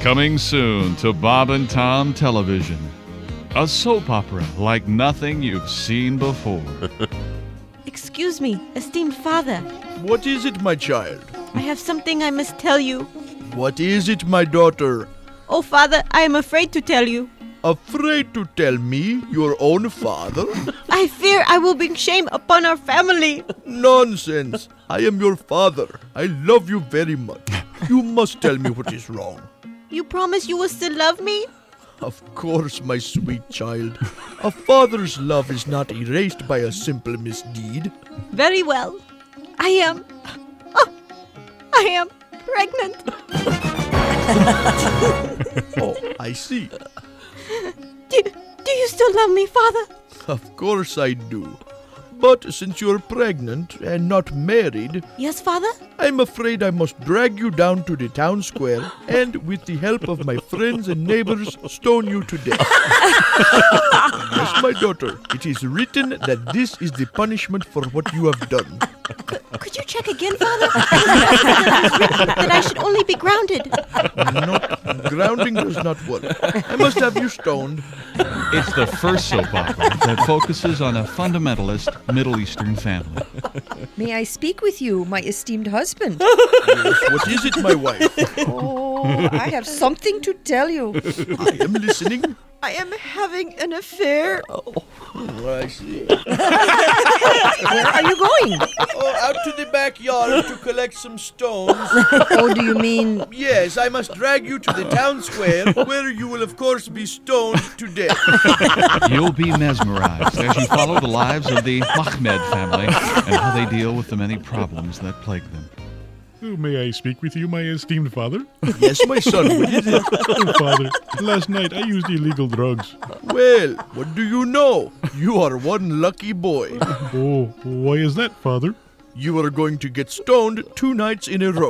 Coming soon to Bob and Tom Television. A soap opera like nothing you've seen before. Excuse me, esteemed father. What is it, my child? I have something I must tell you. What is it, my daughter? Oh, father, I am afraid to tell you. Afraid to tell me, your own father? I fear I will bring shame upon our family. Nonsense. I am your father. I love you very much. You must tell me what is wrong. You promise you will still love me? Of course, my sweet child. A father's love is not erased by a simple misdeed. Very well. I am pregnant. Oh, I see. Do you still love me, father? Of course I do. But since you're pregnant and not married, Yes, father? I'm afraid I must drag you down to the town square and, with the help of my friends and neighbors, stone you to death. Yes, my daughter, it is written that this is the punishment for what you have done. Could you check again, father? That I should only be grounded. No, grounding does not work. I must have you stoned. It's the first soap opera that focuses on a fundamentalist Middle Eastern family. May I speak with you, my esteemed husband? Yes, what is it, my wife? Oh, I have something to tell you. I am listening. I am having an affair. Oh, I see. Where are you going? Oh, out to the backyard to collect some stones. Oh, do you mean... Yes, I must drag you to the town square, where you will, of course, be stoned to death. You'll be mesmerized as you follow the lives of the Mahmed family and how they deal with the many problems that plague them. Oh, may I speak with you, my esteemed father? Yes, my son, what is it? Oh, father, last night I used illegal drugs. Well, what do you know? You are one lucky boy. Oh, why is that, father? You are going to get stoned 2 nights in a row.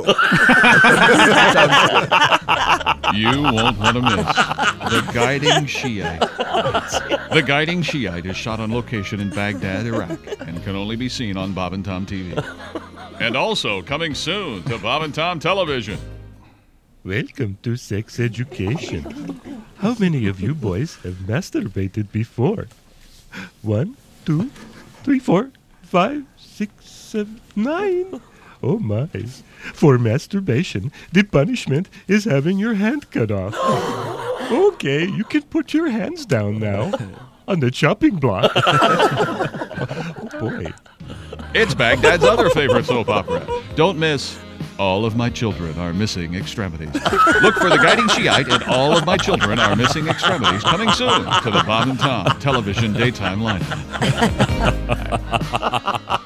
You won't want to miss The Guiding Shiite. The Guiding Shiite is shot on location in Baghdad, Iraq, and can only be seen on Bob and Tom TV. And also coming soon to Bob and Tom Television. Welcome to Sex Education. How many of you boys have masturbated before? 1, 2, 3, 4, 5, 6, 7, 9. Oh my. For masturbation, the punishment is having your hand cut off. Okay, you can put your hands down now on the chopping block. Oh boy. It's Baghdad's other favorite soap opera. Don't miss All of My Children Are Missing Extremities. Look for The Guiding Shiite and All of My Children Are Missing Extremities coming soon to the Bob and Tom Television daytime lineup.